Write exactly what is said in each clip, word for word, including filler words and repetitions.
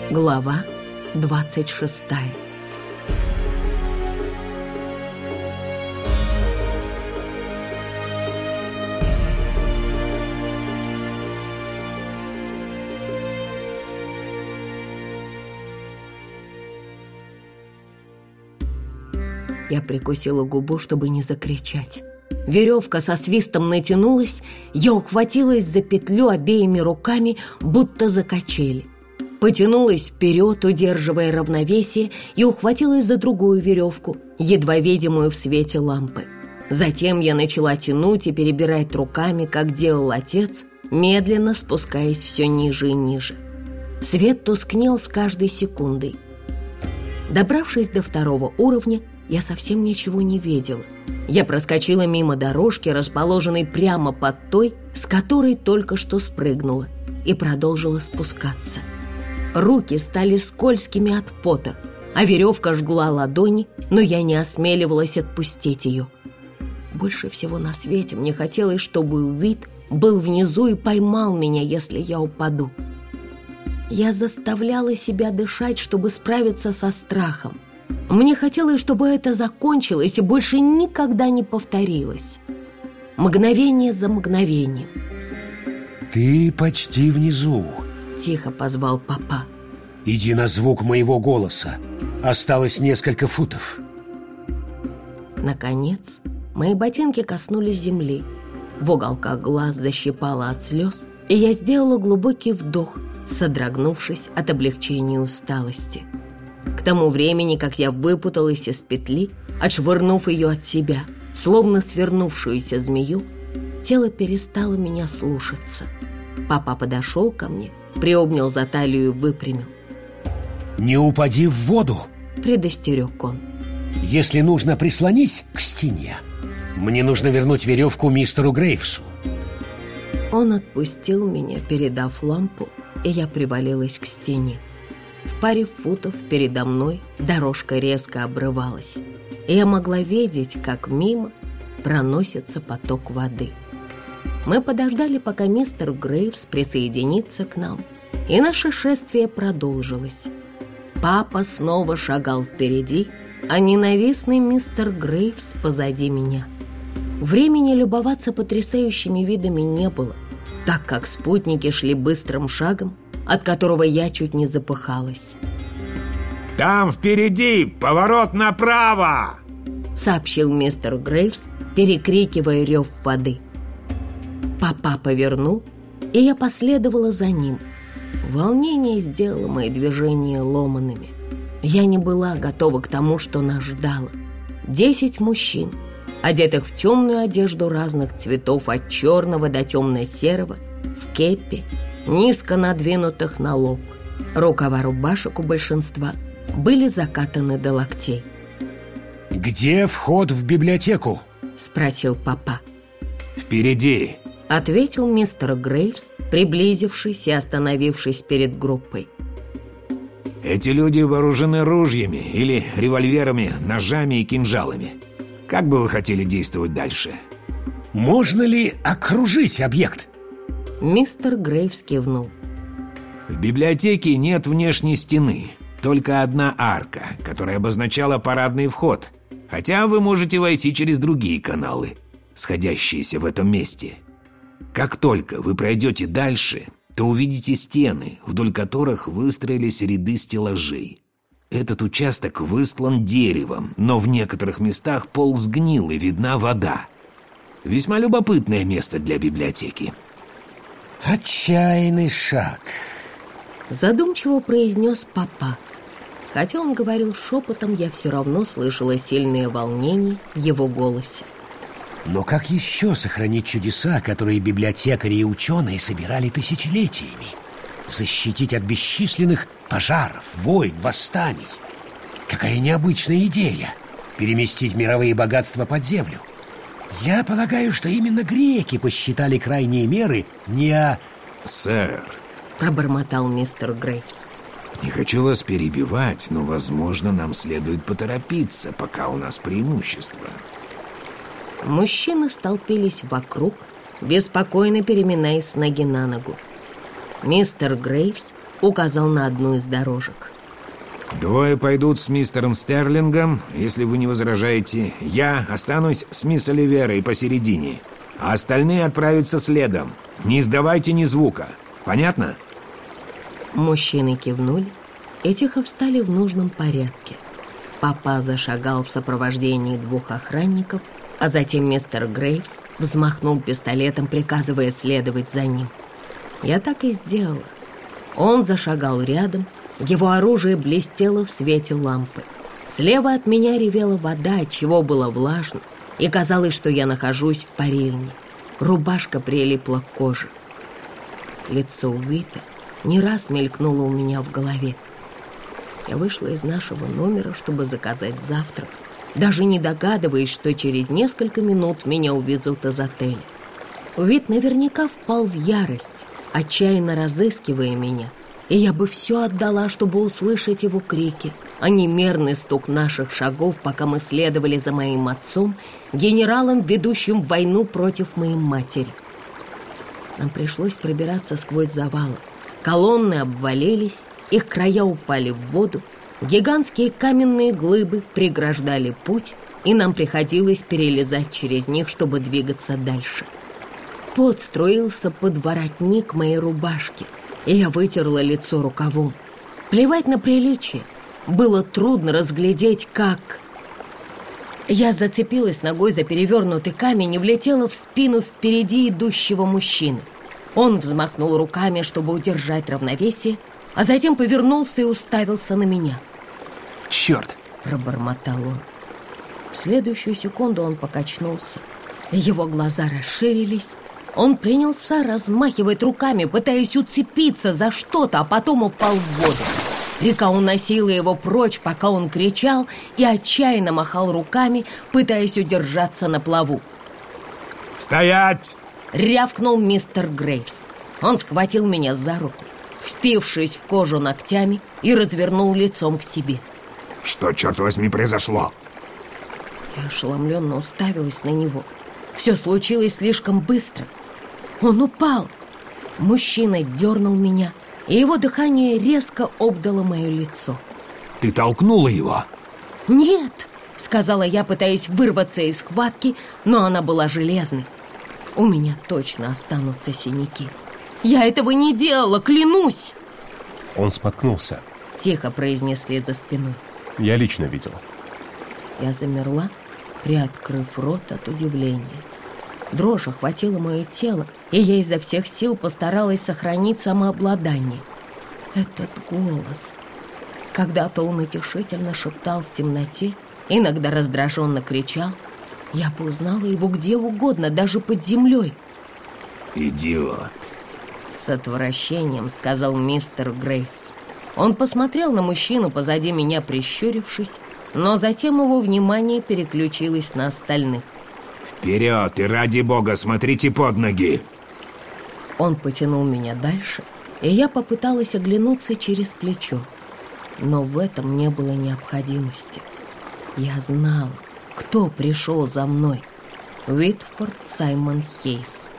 Глава двадцать шестая. Я прикусила губу, чтобы не закричать. Веревка со свистом натянулась, я ухватилась за петлю обеими руками, будто за качели. Потянулась вперед, удерживая равновесие, и ухватилась за другую веревку, едва видимую в свете лампы. Затем я начала тянуть и перебирать руками, как делал отец, медленно спускаясь все ниже и ниже. Свет тускнел с каждой секундой. Добравшись до второго уровня, я совсем ничего не видела. Я проскочила мимо дорожки, расположенной прямо под той, с которой только что спрыгнула, и продолжила спускаться. Руки стали скользкими от пота, а веревка жгла ладони, но я не осмеливалась отпустить ее. Больше всего на свете мне хотелось, чтобы Уит был внизу и поймал меня, если я упаду. Я заставляла себя дышать, чтобы справиться со страхом. Мне хотелось, чтобы это закончилось и больше никогда не повторилось. Мгновение за мгновением. «Ты почти внизу», — тихо позвал папа. «Иди на звук моего голоса. Осталось несколько футов». Наконец, мои ботинки коснулись земли. В уголках глаз защипало от слез, и я сделала глубокий вдох, содрогнувшись от облегчения и усталости. К тому времени, как я выпуталась из петли, отшвырнув ее от себя, словно свернувшуюся змею, тело перестало меня слушаться. Папа подошел ко мне, приобнял за талию и выпрямил. «Не упади в воду!» — предостерег он. «Если нужно, прислонись к стене. Мне нужно вернуть веревку мистеру Грейвсу». Он отпустил меня, передав лампу, и я привалилась к стене. В паре футов передо мной дорожка резко обрывалась, и я могла видеть, как мимо проносится поток воды. Мы подождали, пока мистер Грейвс присоединится к нам, и наше шествие продолжилось. Папа снова шагал впереди, а ненавистный мистер Грейвс позади меня. Времени любоваться потрясающими видами не было, так как спутники шли быстрым шагом, от которого я чуть не запыхалась. «Там впереди поворот направо!» — сообщил мистер Грейвс, перекрикивая рев воды. Папа повернул, и я последовала за ним. Волнение сделало мои движения ломаными. Я не была готова к тому, что нас ждало. Десять мужчин, одетых в темную одежду разных цветов, от черного до темно-серого, в кепи, низко надвинутых на лоб. Рукава рубашек у большинства были закатаны до локтей. «Где вход в библиотеку?» — спросил папа. «Впереди», — ответил мистер Грейвс, приблизившись и остановившись перед группой. «Эти люди вооружены ружьями или револьверами, ножами и кинжалами. Как бы вы хотели действовать дальше?» «Можно ли окружить объект?» Мистер Грейвс кивнул. «В библиотеке нет внешней стены, только одна арка, которая обозначала парадный вход, хотя вы можете войти через другие каналы, сходящиеся в этом месте. Как только вы пройдете дальше, то увидите стены, вдоль которых выстроились ряды стеллажей. Этот участок выстлан деревом, но в некоторых местах пол сгнил и видна вода. Весьма любопытное место для библиотеки». «Отчаянный шаг», — задумчиво произнес папа. Хотя он говорил шепотом, я все равно слышала сильное волнение в его голосе. «Но как еще сохранить чудеса, которые библиотекари и ученые собирали тысячелетиями? Защитить от бесчисленных пожаров, войн, восстаний? Какая необычная идея — переместить мировые богатства под землю. Я полагаю, что именно греки посчитали крайние меры не...» «Сэр», — пробормотал мистер Грейвс. «Не хочу вас перебивать, но, возможно, нам следует поторопиться, пока у нас преимущество». Мужчины столпились вокруг, беспокойно переминаясь с ноги на ногу. Мистер Грейвс указал на одну из дорожек. Двое пойдут с мистером Стерлингом, если вы не возражаете. Я останусь с мисс Оливерой посередине, а остальные отправятся следом. Не издавайте ни звука. Понятно? Мужчины кивнули и тихо встали в нужном порядке. Папа зашагал в сопровождении двух охранников, а затем мистер Грейвс взмахнул пистолетом, приказывая следовать за ним. Я так и сделала. Он зашагал рядом, его оружие блестело в свете лампы. Слева от меня ревела вода, отчего было влажно, и казалось, что я нахожусь в парильне. Рубашка прилипла к коже. Лицо Уита не раз мелькнуло у меня в голове. Я вышла из нашего номера, чтобы заказать завтрак, даже не догадываясь, что через несколько минут меня увезут из отеля. Уит наверняка впал в ярость, отчаянно разыскивая меня, и я бы все отдала, чтобы услышать его крики, а не мерный стук наших шагов, пока мы следовали за моим отцом, генералом, ведущим войну против моей матери. Нам пришлось пробираться сквозь завалы. Колонны обвалились, их края упали в воду, гигантские каменные глыбы преграждали путь, и нам приходилось перелезать через них, чтобы двигаться дальше. Пот струился под воротник моей рубашки, и я вытерла лицо рукавом. Плевать на приличие. Было трудно разглядеть, как... Я зацепилась ногой за перевернутый камень и влетела в спину впереди идущего мужчины. Он взмахнул руками, чтобы удержать равновесие, а затем повернулся и уставился на меня. «Черт!» — пробормотал он. В следующую секунду он покачнулся. Его глаза расширились. Он принялся размахивать руками, пытаясь уцепиться за что-то, а потом упал в воду. Река уносила его прочь, пока он кричал и отчаянно махал руками, пытаясь удержаться на плаву. «Стоять!» — рявкнул мистер Грейвс. Он схватил меня за руку, впившись в кожу ногтями, и развернул лицом к себе. «Что, черт возьми, произошло?» Я ошеломленно уставилась на него. Все случилось слишком быстро. Он упал. Мужчина дернул меня, и его дыхание резко обдало мое лицо. «Ты толкнула его?» «Нет!» — сказала я, пытаясь вырваться из схватки, но она была железной. У меня точно останутся синяки. «Я этого не делала, клянусь!» Он споткнулся. Тихо произнесли за спиной. Я лично видел. Я замерла, приоткрыв рот от удивления. Дрожь охватила мое тело, и я изо всех сил постаралась сохранить самообладание. Этот голос... Когда-то он утешительно шептал в темноте, иногда раздраженно кричал. Я бы узнала его где угодно, даже под землей. «Идиот!» С отвращением сказал мистер Грейвс. Он посмотрел на мужчину позади меня, прищурившись, но затем его внимание переключилось на остальных. «Вперед и ради бога смотрите под ноги!» Он потянул меня дальше, и я попыталась оглянуться через плечо. Но в этом не было необходимости. Я знала, кто пришел за мной. Уитфорд Саймон Хейс.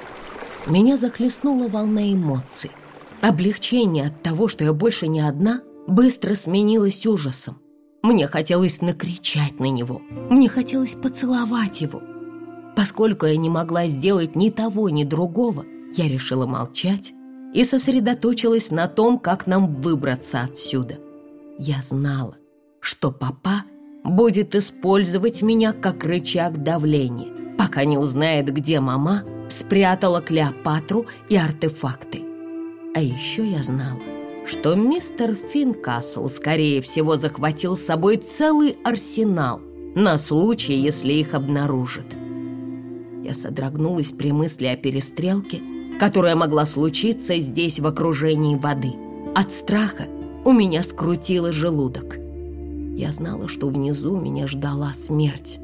Меня захлестнула волна эмоций. Облегчение от того, что я больше не одна, быстро сменилось ужасом. Мне хотелось накричать на него. Мне хотелось поцеловать его. Поскольку я не могла сделать ни того, ни другого, я решила молчать и сосредоточилась на том, как нам выбраться отсюда. Я знала, что папа будет использовать меня как рычаг давления, пока не узнает, где мама спрятала Клеопатру и артефакты. А еще я знала, что мистер Финкасл, скорее всего, захватил с собой целый арсенал на случай, если их обнаружат. Я содрогнулась при мысли о перестрелке, которая могла случиться здесь в окружении воды. От страха у меня скрутило желудок. Я знала, что внизу меня ждала смерть.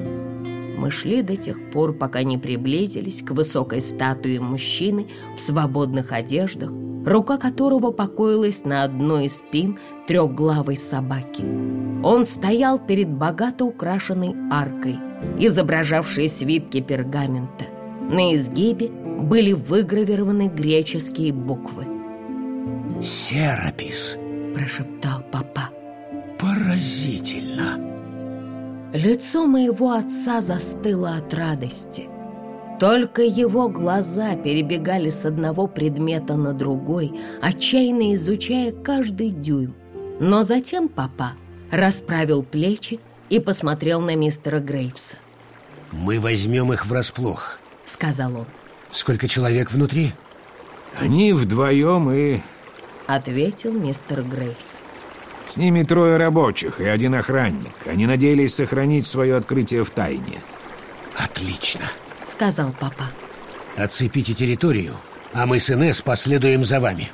Мы шли до тех пор, пока не приблизились к высокой статуе мужчины в свободных одеждах, рука которого покоилась на одной из спин трехглавой собаки. Он стоял перед богато украшенной аркой, изображавшей свитки пергамента. На изгибе были выгравированы греческие буквы. Серапис, прошептал папа. Поразительно. Лицо моего отца застыло от радости. Только его глаза перебегали с одного предмета на другой, отчаянно изучая каждый дюйм. Но затем папа расправил плечи и посмотрел на мистера Грейвса. «Мы возьмем их врасплох», — сказал он. «Сколько человек внутри?» «Они вдвоем и...» — ответил мистер Грейвс. «С ними трое рабочих и один охранник. Они надеялись сохранить свое открытие в тайне». «Отлично», — сказал папа. «Оцепите территорию, а мы с Инесс последуем за вами».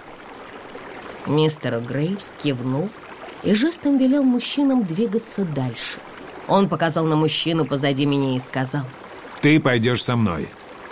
Мистер Грейвс кивнул и жестом велел мужчинам двигаться дальше. Он показал на мужчину позади меня и сказал: «Ты пойдешь со мной».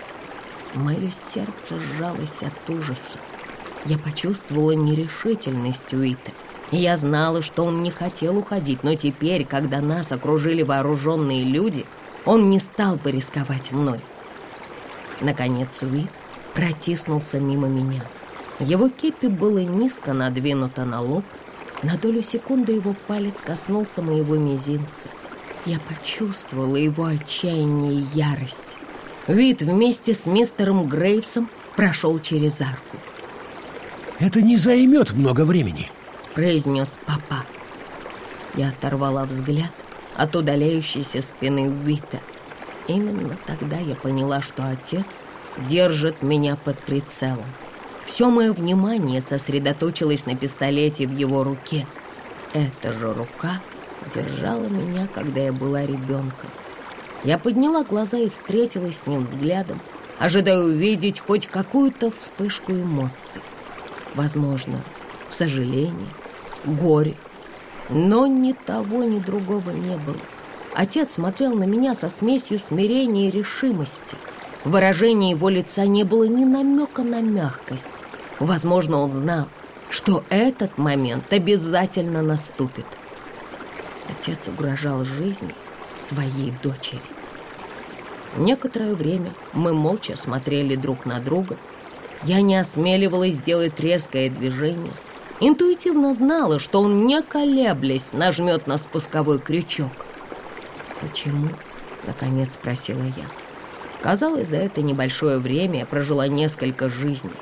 Мое сердце сжалось от ужаса. Я почувствовала нерешительность Уита. Я знала, что он не хотел уходить, но теперь, когда нас окружили вооруженные люди, он не стал бы рисковать мной. Наконец Уит протиснулся мимо меня. Его кепи было низко надвинуто на лоб. На долю секунды его палец коснулся моего мизинца. Я почувствовала его отчаяние и ярость. Уит вместе с мистером Грейвсом прошел через арку. «Это не займет много времени», — произнес папа. Я оторвала взгляд от удаляющейся спины Уита. Именно тогда я поняла, что отец держит меня под прицелом. Все мое внимание сосредоточилось на пистолете в его руке. Эта же рука держала меня, когда я была ребенком. Я подняла глаза и встретилась с ним взглядом, ожидая увидеть хоть какую-то вспышку эмоций. Возможно, сожаление, горе. Но ни того, ни другого не было. Отец смотрел на меня со смесью смирения и решимости. В выражении его лица не было ни намека на мягкость. Возможно, он знал, что этот момент обязательно наступит. Отец угрожал жизни своей дочери. Некоторое время мы молча смотрели друг на друга. Я не осмеливалась сделать резкое движение. Интуитивно знала, что он, не колеблясь, нажмет на спусковой крючок. «Почему?» — наконец спросила я. Казалось, за это небольшое время я прожила несколько жизней.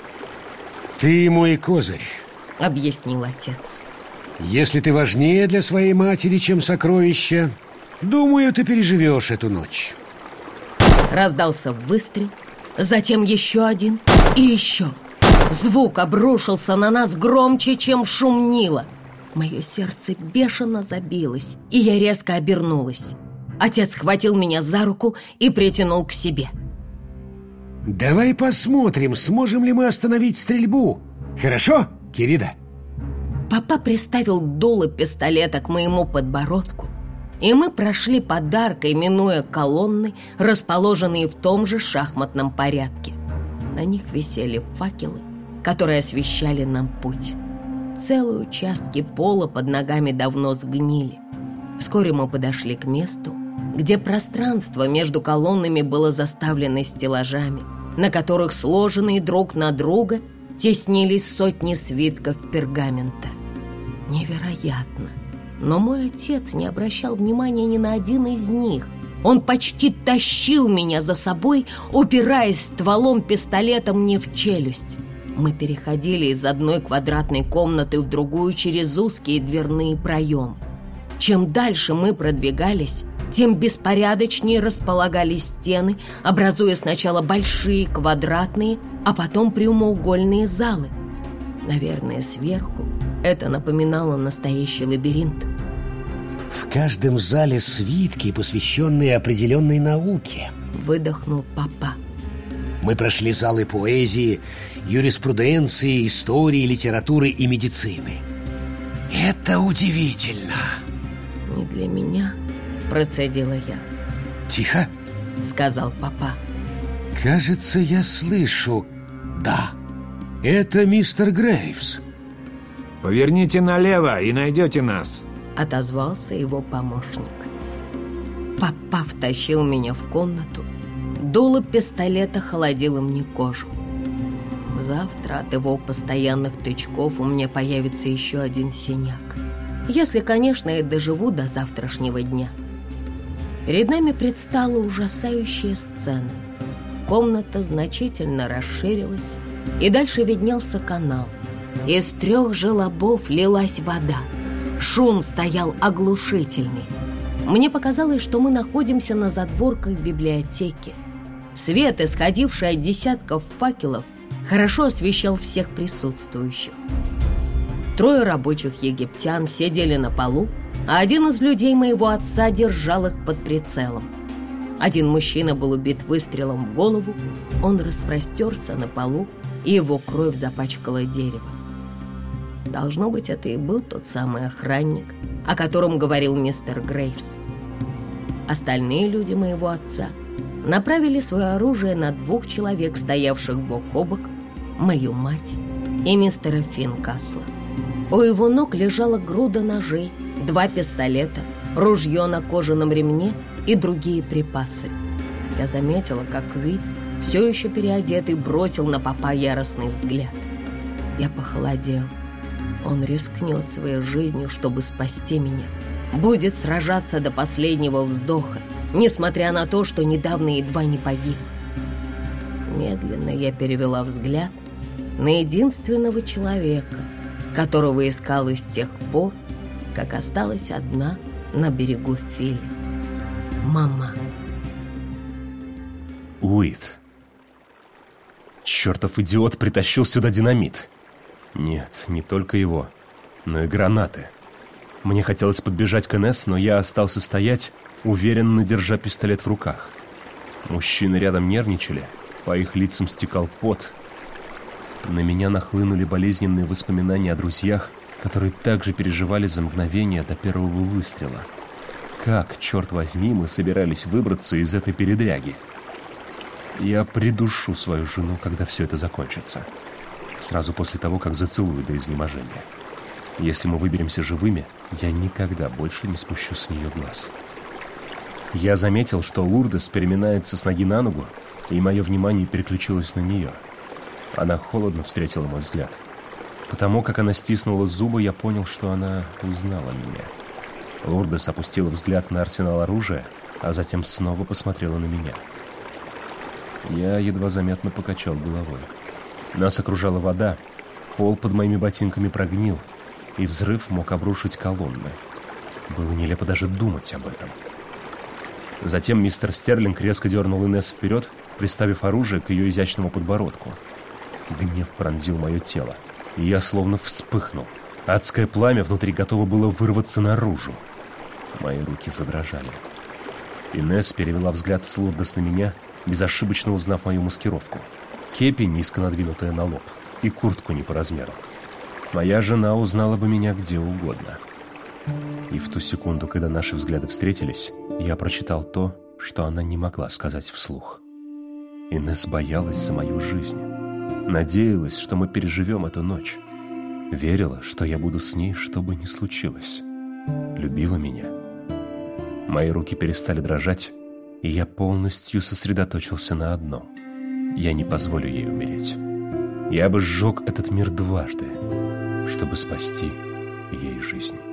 «Ты мой козырь», — объяснил отец. «Если ты важнее для своей матери, чем сокровище, думаю, ты переживешь эту ночь». Раздался выстрел, затем еще один и еще. Звук обрушился на нас громче, чем шум Нила. Мое сердце бешено забилось, и я резко обернулась. Отец схватил меня за руку и притянул к себе. «Давай посмотрим, сможем ли мы остановить стрельбу. Хорошо, Кирида?» Папа приставил дуло пистолета к моему подбородку, и мы прошли под аркой, минуя колонны, расположенные в том же шахматном порядке. На них висели факелы, которые освещали нам путь. Целые участки пола под ногами давно сгнили. Вскоре мы подошли к месту, где пространство между колоннами было заставлено стеллажами, на которых, сложенные друг на друга, теснились сотни свитков пергамента. Невероятно! Но мой отец не обращал внимания ни на один из них. Он почти тащил меня за собой, упираясь стволом пистолета мне в челюсть. Мы переходили из одной квадратной комнаты в другую через узкие дверные проемы. Чем дальше мы продвигались, тем беспорядочнее располагались стены, образуя сначала большие квадратные, а потом прямоугольные залы. Наверное, сверху это напоминало настоящий лабиринт. «В каждом зале свитки, посвященные определенной науке», — выдохнул папа. «Мы прошли залы поэзии, юриспруденции, истории, литературы и медицины. Это удивительно!» «Не для меня», — процедила я. «Тихо», — сказал папа. «Кажется, я слышу. Да, это мистер Грейвс». «Поверните налево и найдете нас», — отозвался его помощник. Папа втащил меня в комнату. Дуло пистолета холодило мне кожу. Завтра от его постоянных тычков у меня появится еще один синяк. Если, конечно, я доживу до завтрашнего дня. Перед нами предстала ужасающая сцена. Комната значительно расширилась, и дальше виднелся канал. Из трех желобов лилась вода. Шум стоял оглушительный. Мне показалось, что мы находимся на задворках библиотеки. Свет, исходивший от десятков факелов, хорошо освещал всех присутствующих. Трое рабочих египтян сидели на полу, а один из людей моего отца держал их под прицелом. Один мужчина был убит выстрелом в голову, он распростерся на полу, и его кровь запачкала дерево. Должно быть, это и был тот самый охранник, о котором говорил мистер Грейвс. Остальные люди моего отца направили свое оружие на двух человек, стоявших бок о бок, мою мать и мистера Финкасла. У его ног лежала груда ножей, два пистолета, ружье на кожаном ремне и другие припасы. Я заметила, как Квит, все еще переодетый, бросил на папа яростный взгляд. Я похолодела. Он рискнет своей жизнью, чтобы спасти меня. Будет сражаться до последнего вздоха, несмотря на то, что недавно едва не погиб. Медленно я перевела взгляд на единственного человека, которого искала с тех пор, как осталась одна на берегу Фили. Мама. Уит. Чертов идиот притащил сюда динамит. Нет, не только его, но и гранаты. Мне хотелось подбежать к Инесс, но я остался стоять, уверенно держа пистолет в руках. Мужчины рядом нервничали, по их лицам стекал пот. На меня нахлынули болезненные воспоминания о друзьях, которые также переживали за мгновение до первого выстрела. Как, черт возьми, мы собирались выбраться из этой передряги? Я придушу свою жену, когда все это закончится. Сразу после того, как зацелую до изнеможения. Если мы выберемся живыми, я никогда больше не спущу с нее глаз. Я заметил, что Лурдес переминается с ноги на ногу, и мое внимание переключилось на нее. Она холодно встретила мой взгляд. Потому как она стиснула зубы, я понял, что она узнала меня. Лурдес опустила взгляд на арсенал оружия, а затем снова посмотрела на меня. Я едва заметно покачал головой. Нас окружала вода, пол под моими ботинками прогнил, и взрыв мог обрушить колонны. Было нелепо даже думать об этом. Затем мистер Стерлинг резко дернул Инесс вперед, приставив оружие к ее изящному подбородку. Гнев пронзил мое тело, и я словно вспыхнул. Адское пламя внутри готово было вырваться наружу. Мои руки задрожали. Инесс перевела взгляд с Лурдес на меня, безошибочно узнав мою маскировку. Кепи, низко надвинутая на лоб, и куртку не по размеру. Моя жена узнала бы меня где угодно. И в ту секунду, когда наши взгляды встретились, я прочитал то, что она не могла сказать вслух. Инесс боялась за мою жизнь. Надеялась, что мы переживем эту ночь. Верила, что я буду с ней, что бы ни случилось. Любила меня. Мои руки перестали дрожать, и я полностью сосредоточился на одном. Я не позволю ей умереть. Я бы сжег этот мир дважды, чтобы спасти ей жизнь.